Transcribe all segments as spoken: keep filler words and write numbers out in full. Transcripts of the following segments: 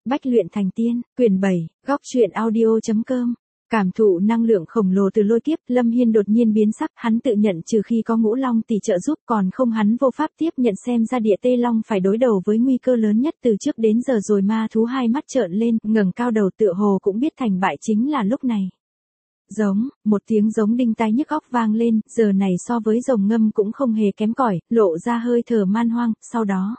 Bách luyện thành tiên, quyển bảy, góc truyện audio.com. Cảm thụ năng lượng khổng lồ từ lôi kiếp, Lâm Hiên đột nhiên biến sắc, hắn tự nhận trừ khi có Ngũ Long tỷ trợ giúp, còn không hắn vô pháp tiếp nhận, xem ra địa tê long phải đối đầu với nguy cơ lớn nhất từ trước đến giờ rồi. Ma thú hai mắt trợn lên, ngẩng cao đầu tựa hồ cũng biết thành bại chính là lúc này. Giống, một tiếng giống đinh tai nhức óc vang lên, giờ này so với rồng ngâm cũng không hề kém cỏi, lộ ra hơi thở man hoang, sau đó.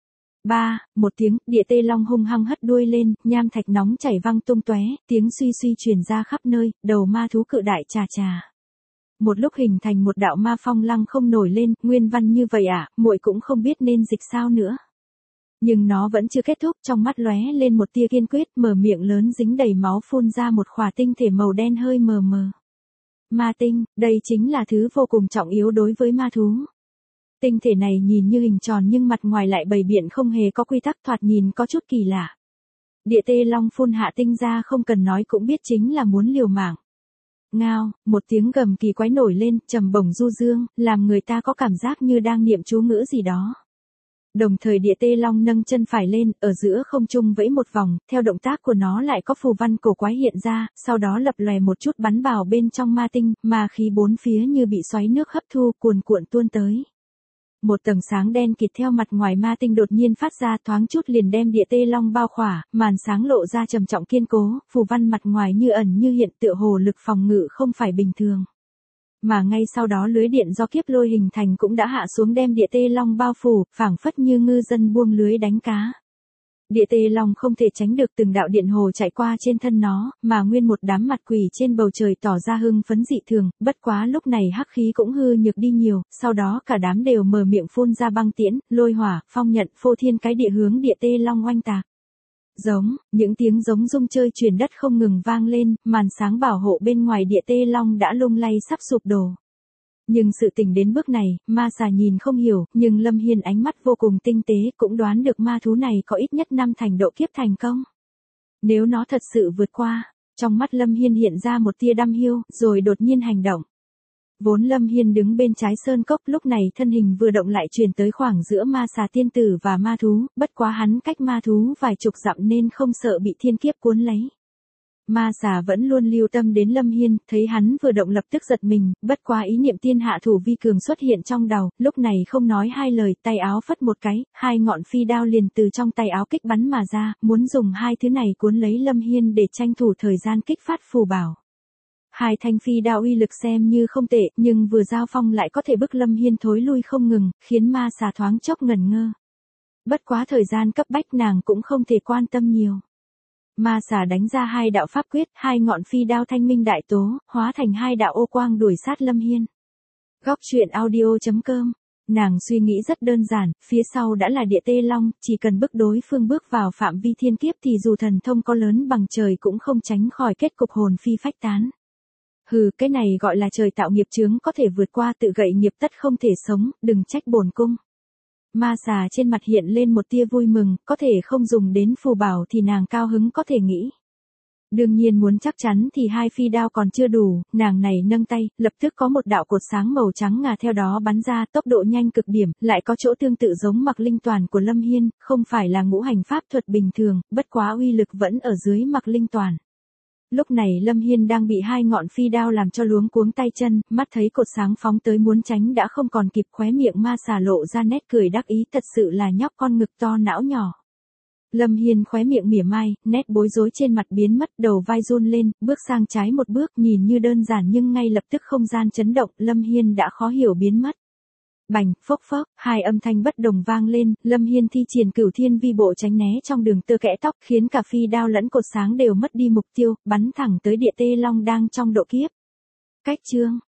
Ba, một tiếng, địa tê long hung hăng hất đuôi lên, nham thạch nóng chảy văng tung tóe, tiếng suy suy truyền ra khắp nơi, đầu ma thú cự đại chà chà. Một lúc hình thành một đạo ma phong lăng không nổi lên, nguyên văn như vậy à, muội cũng không biết nên dịch sao nữa. Nhưng nó vẫn chưa kết thúc, trong mắt lóe lên một tia kiên quyết, mở miệng lớn dính đầy máu phun ra một khỏa tinh thể màu đen hơi mờ mờ. Ma tinh, đây chính là thứ vô cùng trọng yếu đối với ma thú. Tinh thể này nhìn như hình tròn nhưng mặt ngoài lại bày biện không hề có quy tắc, thoạt nhìn có chút kỳ lạ. Địa tê long phun hạ tinh ra không cần nói cũng biết chính là muốn liều mạng. Ngao, một tiếng gầm kỳ quái nổi lên, trầm bổng du dương, làm người ta có cảm giác như đang niệm chú ngữ gì đó. Đồng thời địa tê long nâng chân phải lên, ở giữa không trung vẫy một vòng, theo động tác của nó lại có phù văn cổ quái hiện ra, sau đó lập lòe một chút bắn vào bên trong ma tinh, ma khí bốn phía như bị xoáy nước hấp thu, cuồn cuộn tuôn tới. Một tầng sáng đen kịt theo mặt ngoài ma tinh đột nhiên phát ra, thoáng chút liền đem địa tê long bao khỏa, màn sáng lộ ra trầm trọng kiên cố, phù văn mặt ngoài như ẩn như hiện, tựa hồ lực phòng ngự không phải bình thường. Mà ngay sau đó lưới điện do kiếp lôi hình thành cũng đã hạ xuống đem địa tê long bao phủ, phảng phất như ngư dân buông lưới đánh cá. Địa tê long không thể tránh được từng đạo điện hồ chạy qua trên thân nó, mà nguyên một đám mặt quỷ trên bầu trời tỏ ra hưng phấn dị thường, bất quá lúc này hắc khí cũng hư nhược đi nhiều, sau đó cả đám đều mở miệng phun ra băng tiễn, lôi hỏa, phong nhận, phô thiên cái địa hướng địa tê long oanh tạc. Giống, những tiếng giống rung chơi truyền đất không ngừng vang lên, màn sáng bảo hộ bên ngoài địa tê long đã lung lay sắp sụp đổ. Nhưng sự tình đến bước này, ma xà nhìn không hiểu, nhưng Lâm Hiên ánh mắt vô cùng tinh tế, cũng đoán được ma thú này có ít nhất năm thành độ kiếp thành công. Nếu nó thật sự vượt qua, trong mắt Lâm Hiên hiện ra một tia đăm hiu, rồi đột nhiên hành động. Vốn Lâm Hiên đứng bên trái sơn cốc, lúc này thân hình vừa động lại truyền tới khoảng giữa ma xà tiên tử và ma thú, bất quá hắn cách ma thú vài chục dặm nên không sợ bị thiên kiếp cuốn lấy. Ma xà vẫn luôn lưu tâm đến Lâm Hiên, thấy hắn vừa động lập tức giật mình, bất quá ý niệm tiên hạ thủ vi cường xuất hiện trong đầu, lúc này không nói hai lời, tay áo phất một cái, hai ngọn phi đao liền từ trong tay áo kích bắn mà ra, muốn dùng hai thứ này cuốn lấy Lâm Hiên để tranh thủ thời gian kích phát phù bảo. Hai thanh phi đao uy lực xem như không tệ, nhưng vừa giao phong lại có thể bức Lâm Hiên thối lui không ngừng, khiến ma xà thoáng chốc ngẩn ngơ. Bất quá thời gian cấp bách nàng cũng không thể quan tâm nhiều. Ma xà đánh ra hai đạo pháp quyết, hai ngọn phi đao thanh minh đại tố, hóa thành hai đạo ô quang đuổi sát Lâm Hiên. Góc truyện audio.com. Nàng suy nghĩ rất đơn giản, phía sau đã là địa tê long, chỉ cần bức đối phương bước vào phạm vi thiên kiếp thì dù thần thông có lớn bằng trời cũng không tránh khỏi kết cục hồn phi phách tán. Hừ, cái này gọi là trời tạo nghiệp chướng, có thể vượt qua tự gậy nghiệp tất không thể sống, đừng trách bổn cung. Ma xà trên mặt hiện lên một tia vui mừng, có thể không dùng đến phù bảo thì nàng cao hứng có thể nghĩ. Đương nhiên muốn chắc chắn thì hai phi đao còn chưa đủ, nàng này nâng tay, lập tức có một đạo cột sáng màu trắng ngà theo đó bắn ra, tốc độ nhanh cực điểm, lại có chỗ tương tự giống mặc linh toàn của Lâm Hiên, không phải là ngũ hành pháp thuật bình thường, bất quá uy lực vẫn ở dưới mặc linh toàn. Lúc này Lâm Hiên đang bị hai ngọn phi đao làm cho luống cuống tay chân, mắt thấy cột sáng phóng tới muốn tránh đã không còn kịp, khóe miệng ma xà lộ ra nét cười đắc ý, thật sự là nhóc con ngực to não nhỏ. Lâm Hiên khóe miệng mỉa mai, nét bối rối trên mặt biến mất, đầu vai run lên, bước sang trái một bước, nhìn như đơn giản nhưng ngay lập tức không gian chấn động, Lâm Hiên đã khó hiểu biến mất. Bành, phốc phốc, hai âm thanh bất đồng vang lên, Lâm Hiên thi triển cửu thiên vi bộ tránh né trong đường tơ kẽ tóc, khiến cả phi đao lẫn cột sáng đều mất đi mục tiêu, bắn thẳng tới địa tê long đang trong độ kiếp. Cách chương,